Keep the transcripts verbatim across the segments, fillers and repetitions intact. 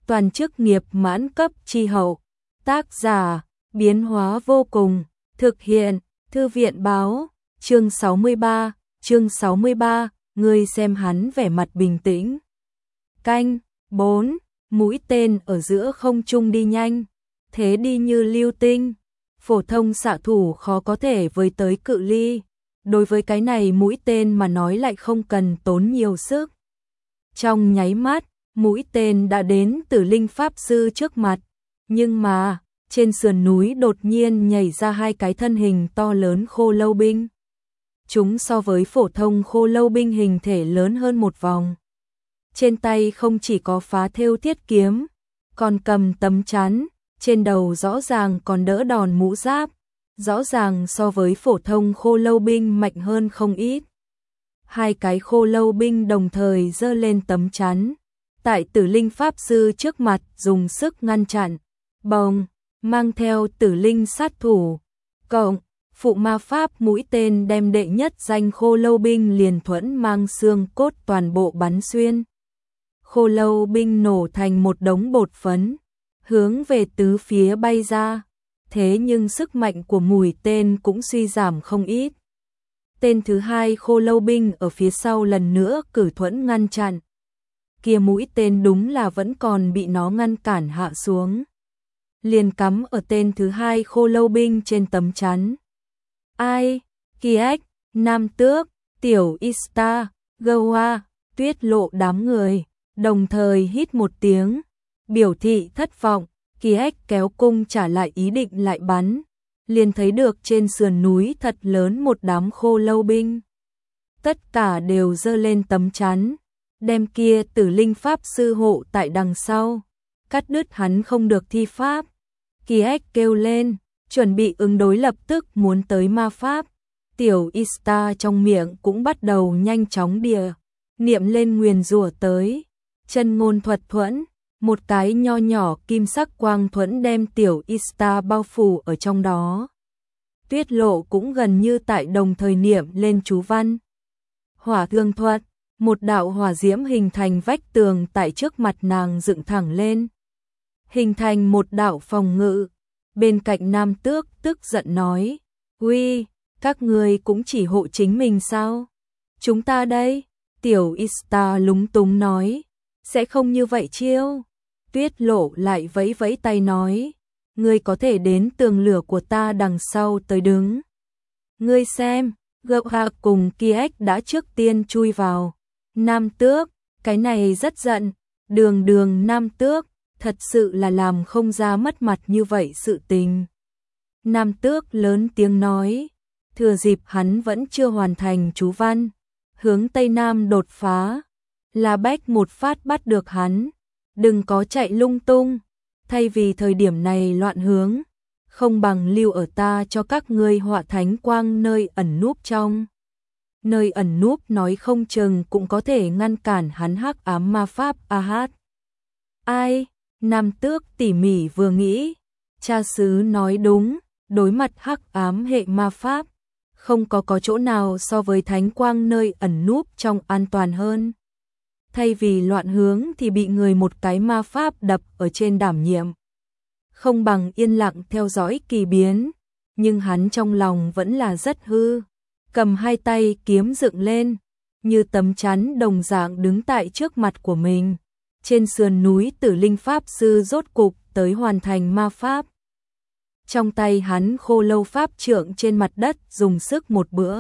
toàn chức nghiệp mãn cấp chi hậu. Tác giả, biến hóa vô cùng, thực hiện, thư viện báo, chương sáu mươi ba, chương sáu mươi ba, ngươi xem hắn vẻ mặt bình tĩnh. Canh, bốn, mũi tên ở giữa không trung đi nhanh, thế đi như lưu tinh, phổ thông xạ thủ khó có thể với tới cự ly, đối với cái này mũi tên mà nói lại không cần tốn nhiều sức. Trong nháy mắt, mũi tên đã đến Tử Linh Pháp Sư trước mặt, nhưng mà, trên sườn núi đột nhiên nhảy ra hai cái thân hình to lớn khô lâu binh. Chúng so với phổ thông khô lâu binh hình thể lớn hơn một vòng. Trên tay không chỉ có phá thêu thiết kiếm, còn cầm tấm chắn, trên đầu rõ ràng còn đỡ đòn mũ giáp, rõ ràng so với phổ thông khô lâu binh mạnh hơn không ít. Hai cái khô lâu binh đồng thời giơ lên tấm chắn, tại Tử Linh Pháp Sư trước mặt dùng sức ngăn chặn, bồng, mang theo Tử Linh sát thủ, cộng, phụ ma pháp mũi tên đem đệ nhất danh khô lâu binh liền thuẫn mang xương cốt toàn bộ bắn xuyên. Khô lâu binh nổ thành một đống bột phấn, hướng về tứ phía bay ra, thế nhưng sức mạnh của mũi tên cũng suy giảm không ít. Tên thứ hai khô lâu binh ở phía sau lần nữa cử thuẫn ngăn chặn. Kia mũi tên đúng là vẫn còn bị nó ngăn cản hạ xuống. Liền cắm ở tên thứ hai khô lâu binh trên tấm chắn. Ai, Kiếc, Nam Tước, Tiểu Ista, Goa, Tuyết Lộ đám người, đồng thời hít một tiếng, biểu thị thất vọng. Kiếc kéo cung trả lại ý định lại bắn, liền thấy được trên sườn núi thật lớn một đám khô lâu binh. Tất cả đều giơ lên tấm chắn, đem kia Tử Linh Pháp Sư hộ tại đằng sau, cắt đứt hắn không được thi pháp. Kiếc kêu lên, chuẩn bị ứng đối lập tức muốn tới ma pháp. Tiểu Ista trong miệng cũng bắt đầu nhanh chóng địa, niệm lên nguyền rủa tới, chân ngôn thuật thuẫn. Một cái nho nhỏ kim sắc quang thuẫn đem Tiểu Ista bao phủ ở trong đó. Tuyết Lộ cũng gần như tại đồng thời niệm lên chú văn. Hỏa thương thuật, một đạo hỏa diễm hình thành vách tường tại trước mặt nàng dựng thẳng lên, hình thành một đạo phòng ngự. Bên cạnh Nam Tước tức giận nói, uy, các người cũng chỉ hộ chính mình sao? Chúng ta đây, Tiểu Ista lúng túng nói, sẽ không như vậy chiêu. Tuyết Lộ lại vẫy vẫy tay nói, ngươi có thể đến tường lửa của ta đằng sau tới đứng. Ngươi xem, Goa cùng Kiếc đã trước tiên chui vào. Nam Tước, cái này rất giận, đường đường Nam Tước, thật sự là làm không ra mất mặt như vậy sự tình. Nam Tước lớn tiếng nói, thừa dịp hắn vẫn chưa hoàn thành chú văn, hướng Tây Nam đột phá, là bách một phát bắt được hắn. Đừng có chạy lung tung, thay vì thời điểm này loạn hướng, không bằng lưu ở ta cho các ngươi họa thánh quang nơi ẩn núp trong. Nơi ẩn núp nói không chừng cũng có thể ngăn cản hắn hắc ám ma pháp a hát. Ai, Nam Tước tỉ mỉ vừa nghĩ, cha xứ nói đúng, đối mặt hắc ám hệ ma pháp, không có có chỗ nào so với thánh quang nơi ẩn núp trong an toàn hơn. Thay vì loạn hướng thì bị người một cái ma pháp đập ở trên đảm nhiệm. Không bằng yên lặng theo dõi kỳ biến, nhưng hắn trong lòng vẫn là rất hư. Cầm hai tay kiếm dựng lên, như tấm chắn đồng dạng đứng tại trước mặt của mình. Trên sườn núi Tử Linh Pháp Sư rốt cục tới hoàn thành ma pháp. Trong tay hắn khô lâu pháp trượng trên mặt đất dùng sức một bữa.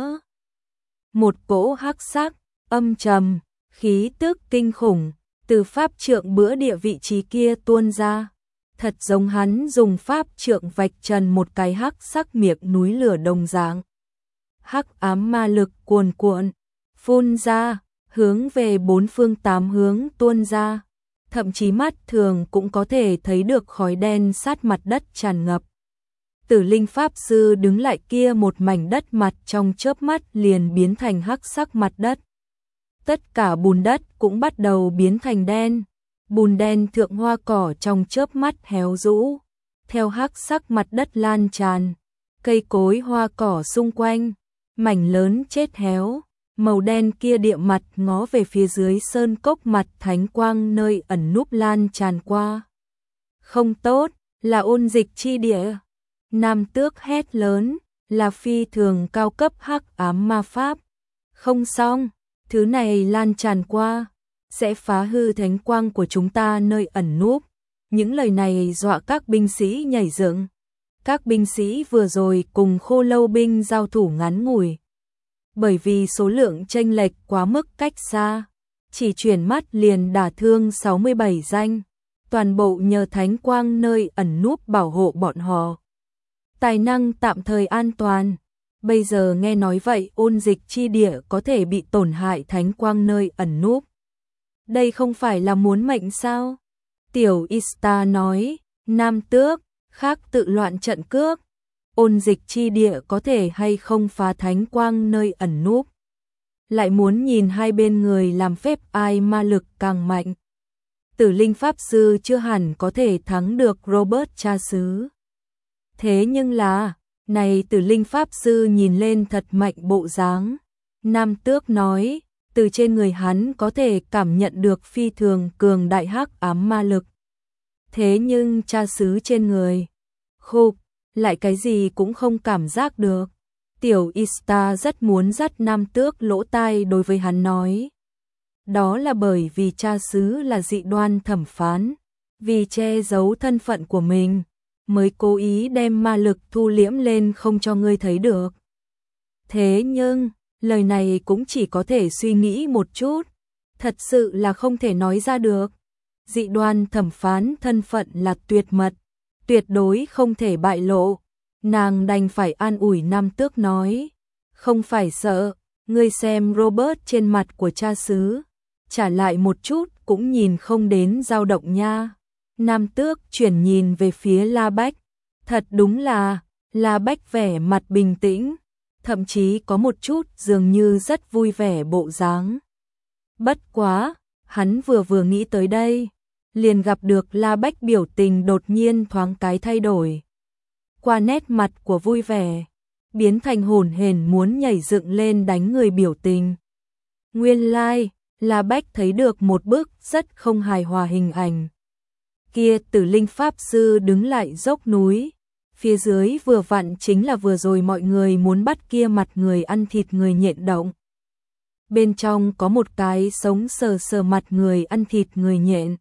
Một cỗ hắc sắc, âm trầm, khí tức kinh khủng, từ pháp trượng bữa địa vị trí kia tuôn ra. Thật giống hắn dùng pháp trượng vạch trần một cái hắc sắc miệng núi lửa đồng dạng. Hắc ám ma lực cuồn cuộn, phun ra, hướng về bốn phương tám hướng tuôn ra. Thậm chí mắt thường cũng có thể thấy được khói đen sát mặt đất tràn ngập. Tử Linh Pháp Sư đứng lại kia một mảnh đất mặt trong chớp mắt liền biến thành hắc sắc mặt đất. Tất cả bùn đất cũng bắt đầu biến thành đen. Bùn đen thượng hoa cỏ trong chớp mắt héo rũ, theo hắc sắc mặt đất lan tràn. Cây cối hoa cỏ xung quanh, mảnh lớn chết héo, Màu đen kia địa mặt ngó về phía dưới sơn cốc, mặt thánh quang nơi ẩn núp lan tràn qua. Không tốt, là ôn dịch chi địa. Nam Tước hét lớn, là phi thường cao cấp hắc ám ma pháp. Không xong, thứ này lan tràn qua, sẽ phá hư thánh quang của chúng ta nơi ẩn núp. Những lời này dọa các binh sĩ nhảy dựng. Các binh sĩ vừa rồi cùng Khô Lâu binh giao thủ ngắn ngủi. Bởi vì số lượng chênh lệch quá mức cách xa, chỉ chuyển mắt liền đả thương sáu mươi bảy danh. Toàn bộ nhờ thánh quang nơi ẩn núp bảo hộ bọn họ. Tài năng tạm thời an toàn. Bây giờ nghe nói vậy ôn dịch chi địa có thể bị tổn hại thánh quang nơi ẩn núp. Đây không phải là muốn mệnh sao? Tiểu Ista nói, Nam Tước, khác tự loạn trận cước. Ôn dịch chi địa có thể hay không phá thánh quang nơi ẩn núp. Lại muốn nhìn hai bên người làm phép ai ma lực càng mạnh. Tử linh pháp sư chưa hẳn có thể thắng được Robert cha xứ. Thế nhưng là, này tử linh pháp sư nhìn lên thật mạnh bộ dáng. Nam Tước nói, từ trên người hắn có thể cảm nhận được phi thường cường đại hắc ám ma lực. Thế nhưng cha xứ trên người, khục, lại cái gì cũng không cảm giác được. Tiểu Ista rất muốn dắt Nam Tước lỗ tai đối với hắn nói. Đó là bởi vì cha xứ là dị đoan thẩm phán, vì che giấu thân phận của mình, mới cố ý đem ma lực thu liễm lên không cho ngươi thấy được. Thế nhưng, lời này cũng chỉ có thể suy nghĩ một chút, thật sự là không thể nói ra được. Dị đoan thẩm phán thân phận là tuyệt mật, tuyệt đối không thể bại lộ. Nàng đành phải an ủi Nam Tước nói, không phải sợ, ngươi xem Robert trên mặt của cha xứ, trả lại một chút cũng nhìn không đến dao động nha. Nam Tước chuyển nhìn về phía La Bách, thật đúng là, La Bách vẻ mặt bình tĩnh, thậm chí có một chút dường như rất vui vẻ bộ dáng. Bất quá, hắn vừa vừa nghĩ tới đây, liền gặp được La Bách biểu tình đột nhiên thoáng cái thay đổi. Qua nét mặt của vui vẻ, biến thành hồn hển muốn nhảy dựng lên đánh người biểu tình. Nguyên lai, like, La Bách thấy được một bức rất không hài hòa hình ảnh. Kia tử linh pháp sư đứng lại dốc núi, phía dưới vừa vặn chính là vừa rồi mọi người muốn bắt kia mặt người ăn thịt người nhện động. Bên trong có một cái sống sờ sờ mặt người ăn thịt người nhện.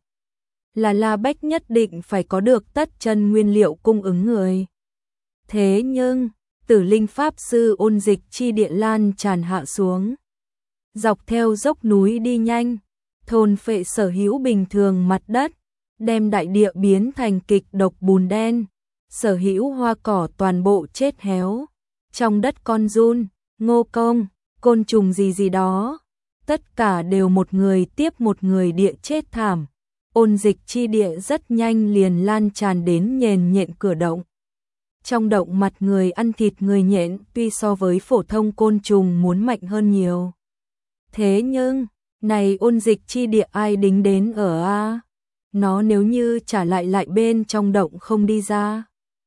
Là La Bách nhất định phải có được tất chân nguyên liệu cung ứng người. Thế nhưng, tử linh pháp sư ôn dịch chi địa lan tràn hạ xuống. Dọc theo dốc núi đi nhanh, thôn phệ sở hữu bình thường mặt đất, đem đại địa biến thành kịch độc bùn đen, sở hữu hoa cỏ toàn bộ chết héo. Trong đất con giun, ngô công, côn trùng gì gì đó, tất cả đều một người tiếp một người địa chết thảm. Ôn dịch chi địa rất nhanh liền lan tràn đến nhền nhện cửa động. Trong động mặt người ăn thịt người nhện tuy so với phổ thông côn trùng muốn mạnh hơn nhiều. Thế nhưng, này ôn dịch chi địa ai đính đến ở a? Nó nếu như trả lại lại bên trong động không đi ra,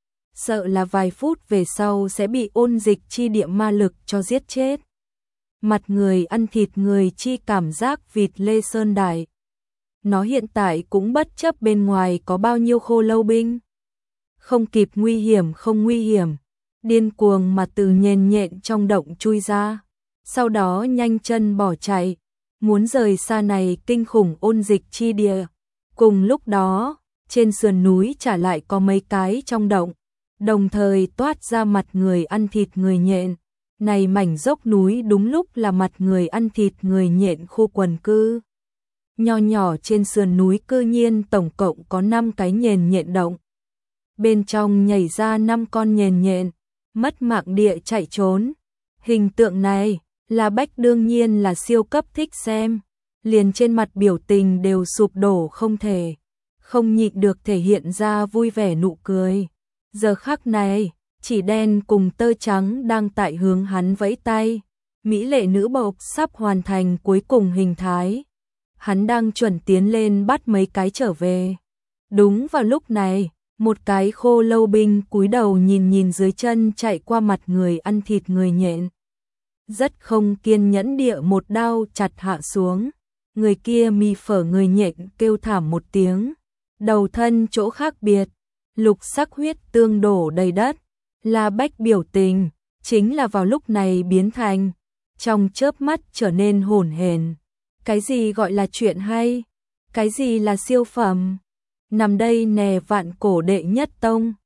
sợ là vài phút về sau sẽ bị ôn dịch chi địa ma lực cho giết chết. Mặt người ăn thịt người chi cảm giác vịt lê sơn đại. Nó hiện tại cũng bất chấp bên ngoài có bao nhiêu khô lâu binh. Không kịp nguy hiểm không nguy hiểm, điên cuồng mà từ nhền nhện trong động chui ra, sau đó nhanh chân bỏ chạy, muốn rời xa này kinh khủng ôn dịch chi địa. Cùng lúc đó, trên sườn núi trả lại có mấy cái trong động, đồng thời toát ra mặt người ăn thịt người nhện. Này mảnh dốc núi đúng lúc là mặt người ăn thịt người nhện khu quần cư. Nho nhỏ trên sườn núi cư nhiên tổng cộng có năm cái nhện nhện động. Bên trong nhảy ra năm con nhện nhện, mất mạng địa chạy trốn. Hình tượng này, La Bách đương nhiên là siêu cấp thích xem, liền trên mặt biểu tình đều sụp đổ không thể, không nhịn được thể hiện ra vui vẻ nụ cười. Giờ khắc này, chỉ đen cùng tơ trắng đang tại hướng hắn vẫy tay, mỹ lệ nữ bộc sắp hoàn thành cuối cùng hình thái. Hắn đang chuẩn tiến lên bắt mấy cái trở về. Đúng vào lúc này, một cái khô lâu binh cúi đầu nhìn nhìn dưới chân chạy qua mặt người ăn thịt người nhện. rất không kiên nhẫn địa một đao chặt hạ xuống. Người kia mi phở người nhện kêu thảm một tiếng, đầu thân chỗ khác biệt, lục sắc huyết tương đổ đầy đất. La Bách biểu tình, chính là vào lúc này biến thành, trong chớp mắt trở nên hỗn hển. Cái gì gọi là chuyện hay? Cái gì là siêu phẩm? Nằm đây nè vạn cổ đệ nhất tông.